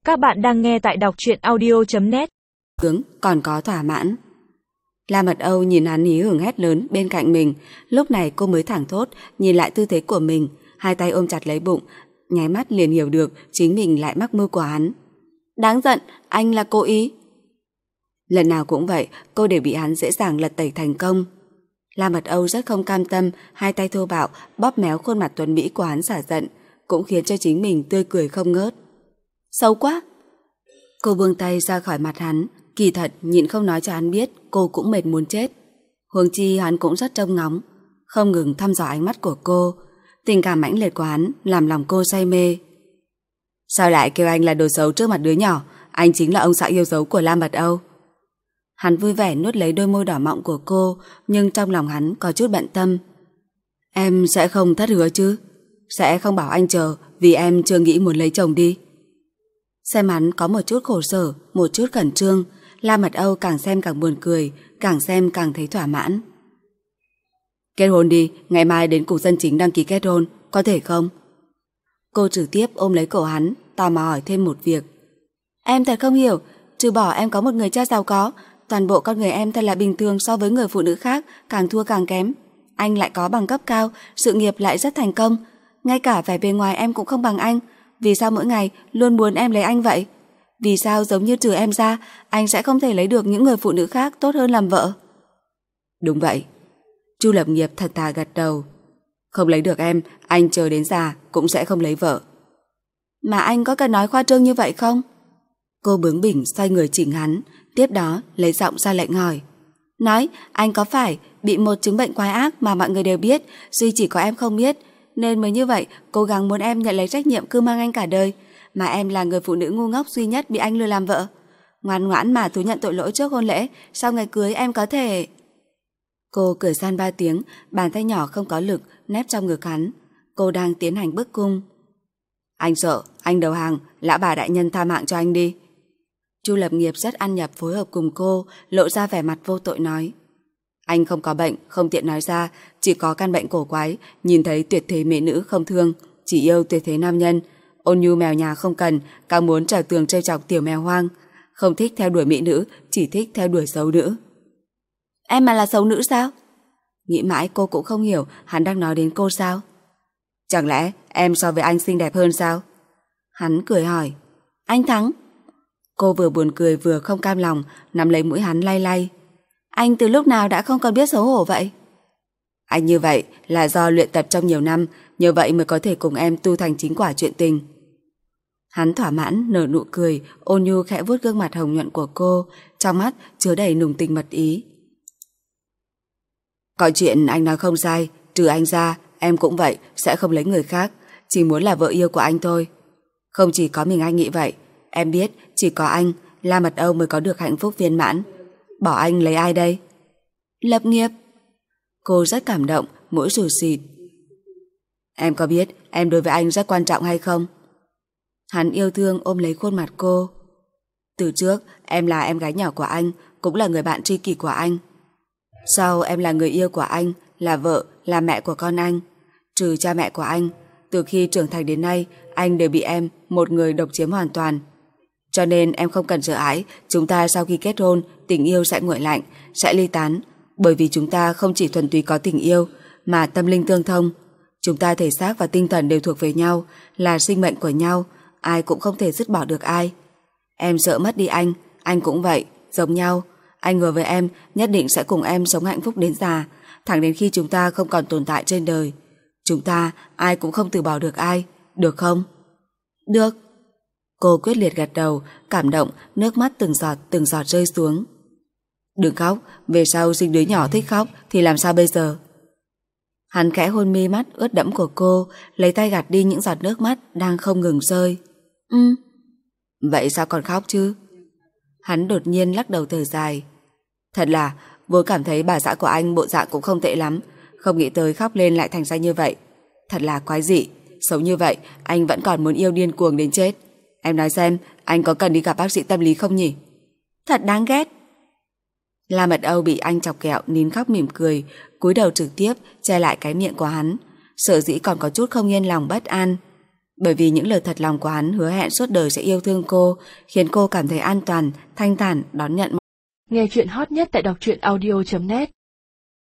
Các bạn đang nghe tại đọc truyện audio.net. Còn có thỏa mãn. La Mật Âu nhìn hắn hí hửng hét lớn bên cạnh mình. Lúc này cô mới thẳng thốt nhìn lại tư thế của mình, hai tay ôm chặt lấy bụng, nháy mắt liền hiểu được chính mình lại mắc mưu của hắn. Đáng giận, anh là cố ý. Lần nào cũng vậy, cô đều bị hắn dễ dàng lật tẩy thành công. La Mật Âu rất không cam tâm, hai tay thô bạo bóp méo khuôn mặt tuấn mỹ của hắn xả giận, cũng khiến cho chính mình tươi cười không ngớt. Xấu quá. Cô buông tay ra khỏi mặt hắn, kỳ thật nhịn không nói cho hắn biết cô cũng mệt muốn chết. Huống chi hắn cũng rất trông ngóng, không ngừng thăm dò ánh mắt của cô. Tình cảm mãnh liệt của hắn làm lòng cô say mê. Sao lại kêu anh là đồ xấu trước mặt đứa nhỏ? Anh chính là ông xã yêu dấu của La Mật Âu. Hắn vui vẻ nuốt lấy đôi môi đỏ mọng của cô, nhưng trong lòng hắn có chút bận tâm. Em sẽ không thất hứa chứ? Sẽ không bảo anh chờ vì em chưa nghĩ muốn lấy chồng đi? Xem hắn có một chút khổ sở, một chút khẩn trương, La Mật Âu càng xem càng buồn cười, càng xem càng thấy thỏa mãn. Kết hôn đi, ngày mai đến cục dân chính đăng ký kết hôn, có thể không? Cô trực tiếp ôm lấy cổ hắn, tò mò hỏi thêm một việc. Em thật không hiểu, trừ bỏ em có một người cha giàu có, toàn bộ con người em thật là bình thường so với người phụ nữ khác, càng thua càng kém. Anh lại có bằng cấp cao, sự nghiệp lại rất thành công, ngay cả vẻ bề ngoài em cũng không bằng anh. Vì sao mỗi ngày luôn muốn em lấy anh vậy? Vì sao giống như trừ em ra, anh sẽ không thể lấy được những người phụ nữ khác tốt hơn làm vợ? Đúng vậy. Chu Lập Nghiệp thật thà gật đầu. Không lấy được em, anh chờ đến già cũng sẽ không lấy vợ. Mà anh có cần nói khoa trương như vậy không? Cô bướng bỉnh xoay người chỉnh hắn, tiếp đó lấy giọng ra lệnh hỏi. Nói, anh có phải bị một chứng bệnh quái ác mà mọi người đều biết, duy chỉ có em không biết, nên mới như vậy cố gắng muốn em nhận lấy trách nhiệm cưu mang anh cả đời, mà em là người phụ nữ ngu ngốc duy nhất bị anh lừa làm vợ. Ngoan ngoãn mà thú nhận tội lỗi trước hôn lễ, sau ngày cưới em có thể... Cô cười san 3 tiếng, bàn tay nhỏ không có lực nép trong ngực hắn. Cô đang tiến hành bức cung. Anh sợ, anh đầu hàng, lão bà đại nhân tha mạng cho anh đi. Chu Lập Nghiệp rất ăn nhập phối hợp cùng cô, lộ ra vẻ mặt vô tội nói. Anh không có bệnh, không tiện nói ra, chỉ có căn bệnh cổ quái, nhìn thấy tuyệt thế mỹ nữ không thương, chỉ yêu tuyệt thế nam nhân. Ôn nhu mèo nhà không cần, càng muốn trèo tường trêu chọc tiểu mèo hoang. Không thích theo đuổi mỹ nữ, chỉ thích theo đuổi xấu nữ. Em mà là xấu nữ sao? Nghĩ mãi cô cũng không hiểu hắn đang nói đến cô sao. Chẳng lẽ em so với anh xinh đẹp hơn sao? Hắn cười hỏi. Anh thắng. Cô vừa buồn cười vừa không cam lòng, nắm lấy mũi hắn lay lay. Anh từ lúc nào đã không còn biết xấu hổ vậy? Anh như vậy là do luyện tập trong nhiều năm, nhờ vậy mới có thể cùng em tu thành chính quả chuyện tình. Hắn thỏa mãn nở nụ cười, ôn nhu khẽ vuốt gương mặt hồng nhuận của cô, trong mắt chứa đầy nùng tình mật ý. Có chuyện anh nói không sai, trừ anh ra, em cũng vậy, sẽ không lấy người khác, chỉ muốn là vợ yêu của anh thôi. Không chỉ có mình anh nghĩ vậy, em biết chỉ có anh, La Mật Âu mới có được hạnh phúc viên mãn. Bỏ anh lấy ai đây? Lập Nghiệp. Cô rất cảm động, mũi sùi xịt. Em có biết em đối với anh rất quan trọng hay không? Hắn yêu thương ôm lấy khuôn mặt cô. Từ trước em là em gái nhỏ của anh, cũng là người bạn tri kỷ của anh. Sau em là người yêu của anh, là vợ, là mẹ của con anh. Trừ cha mẹ của anh, từ khi trưởng thành đến nay, anh đều bị em một người độc chiếm hoàn toàn. Cho nên em không cần sợ hãi, chúng ta sau khi kết hôn, tình yêu sẽ nguội lạnh, sẽ ly tán, bởi vì chúng ta không chỉ thuần túy có tình yêu, mà tâm linh tương thông. Chúng ta thể xác và tinh thần đều thuộc về nhau, là sinh mệnh của nhau, ai cũng không thể dứt bỏ được ai. Em sợ mất đi anh cũng vậy, giống nhau. Anh hứa với em nhất định sẽ cùng em sống hạnh phúc đến già, thẳng đến khi chúng ta không còn tồn tại trên đời. Chúng ta ai cũng không từ bỏ được ai, được không? Được. Cô quyết liệt gật đầu, cảm động, nước mắt từng giọt rơi xuống. Đừng khóc, về sau sinh đứa nhỏ thích khóc thì làm sao bây giờ? Hắn khẽ hôn mi mắt ướt đẫm của cô, lấy tay gạt đi những giọt nước mắt đang không ngừng rơi. Vậy sao còn khóc chứ? Hắn đột nhiên lắc đầu thở dài. Thật là, vốn cảm thấy bà xã của anh bộ dạng cũng không tệ lắm, không nghĩ tới khóc lên lại thành ra như vậy. Thật là quái dị, sống như vậy anh vẫn còn muốn yêu điên cuồng đến chết. Em nói xem, anh có cần đi gặp bác sĩ tâm lý không nhỉ? Thật đáng ghét. La Mật Âu bị anh chọc ghẹo nín khóc mỉm cười, cúi đầu trực tiếp che lại cái miệng của hắn, sợ dĩ còn có chút không yên lòng bất an. Bởi vì những lời thật lòng của hắn hứa hẹn suốt đời sẽ yêu thương cô, khiến cô cảm thấy an toàn, thanh thản đón nhận. Nghe chuyện hot nhất tại đọc truyện audio.net